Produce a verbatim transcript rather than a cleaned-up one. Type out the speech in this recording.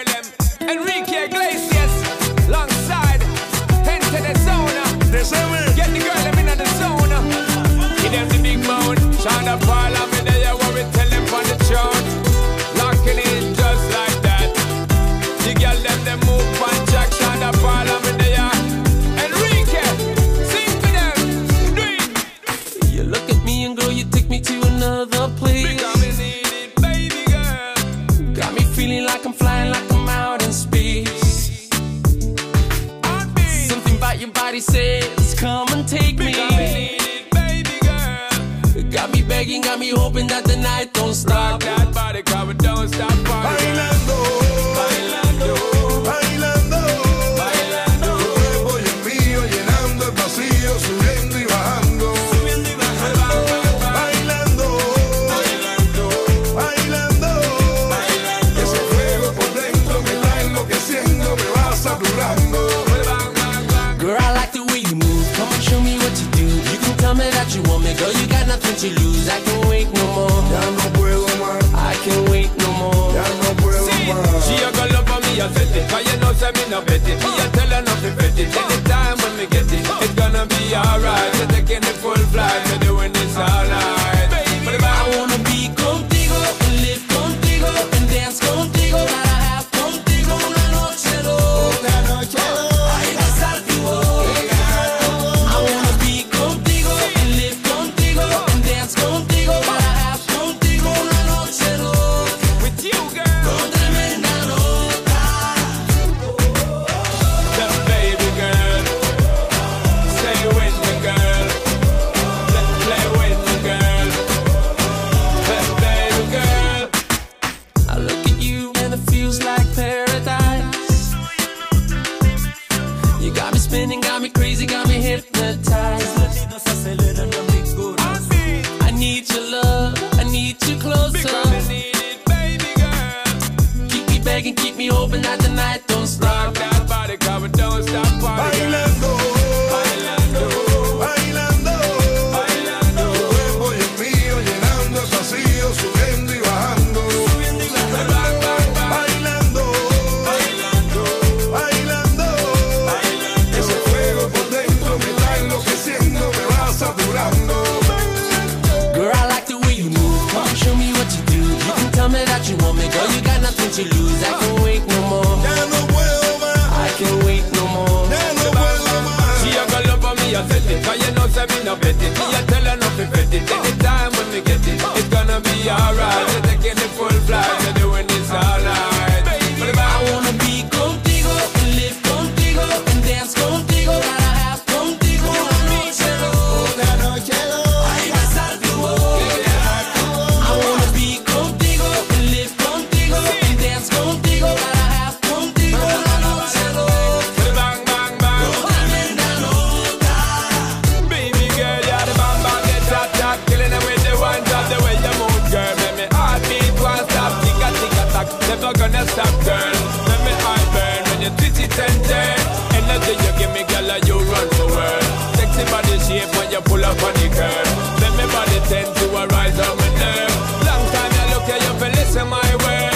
girl them. Enrique Iglesias, alongside Enter the Zona. Get the girl them in the zone. Give them the big mound. Shonda Paul and me there, what we tell them on the throne. Locking in just like that. The girl them them move on Jack. Shonda Paul and me there. Enrique, sing for them. Do it. You look at me and girl, you take me to another place. Because me need it, baby girl. Got me feeling like I'm flying, like I'm out in space. Something about your body says, come and take me. Because me need it, baby girl. Got me begging, got me hoping that the night don't stop. Rock that body, cause we don't stop partying. Bailando, Bailando, bailando, bailando. tu cuerpo y el mío llenando el vacío, subiendo y bajando. Subiendo y bajando. Bailando, Bailando, bailando, bailando. ese fuego por dentro me está enloqueciendo, me va saturando. Bang, bang, bang. Girl, I like the way you move. Come and show me what you do. You can tell me that you want me, girl. You got nothing to lose. I can't wait no more. Ya no puedo más, I can't wait no more. ya no puedo See, más. she a go love for me, I set it. Cause you know, say me no bet it. Me a tell her not to bet it. Anytime when me get it, it's gonna be alright. We're taking the full flight, we're doing this all night. But if I I wanna be contigo, and live contigo, and dance contigo. Gotta have contigo una noche loca. Ay, besarte hoy. I wanna be contigo, and live contigo, and dance contigo. Gotta have contigo una noche loca. with you, girl, Con tremenda nota. the baby girl, stay with me, girl, let play with me, girl, the baby girl. I look at you and it feels like paradise. You got me spinning, got me crazy, got me hypnotized. I need your love, I need you closer. Because me need it, baby girl. Keep me begging, keep me hoping that the night don't stop. Rock that body, cause we don't stop partying. Bailando, Bailando, bailando, bailando. tu cuerpo y el mío llenando el vacío, subiendo y bajando. Bang, bang, bang. Bailando, Bailando, bailando, bailando. ese fuego por dentro me está enloqueciendo, me va saturando. Girl, I like the way you move. Come and show me what you do. You can tell me that you want me, girl. You got nothing to lose. I can't wait no more. Ya no puedo más, I can't wait no more. ya no puedo más. She a go love for me, I set it. Cause you know, say me no bet it. Me a tell her not to bet it. Anytime when we get it, it's gonna be alright. We're taking the full flight, we're doing this all night. But if I I wanna be contigo, and live contigo, and dance contigo. Gotta have contigo una noche loca. Ay, besarte hoy. I wanna be contigo, and live contigo, and dance contigo. Gotta have contigo una noche loca. bang, bang, bang. Tremenda nota. Baby girl, you're the bam bam, the top top. Killing them with the one drop, the way you move, girl. Make me heartbeat won't stop, tick a tick a tack. Never gonna stop, girl. Make me heart burn when you twitch it and turn. Energy you give me, girl, and you run the world. Sexy body shape when you pull up on the curve. Make me body tend to a rise on my nerve. Long time you look at you, feel listen my word.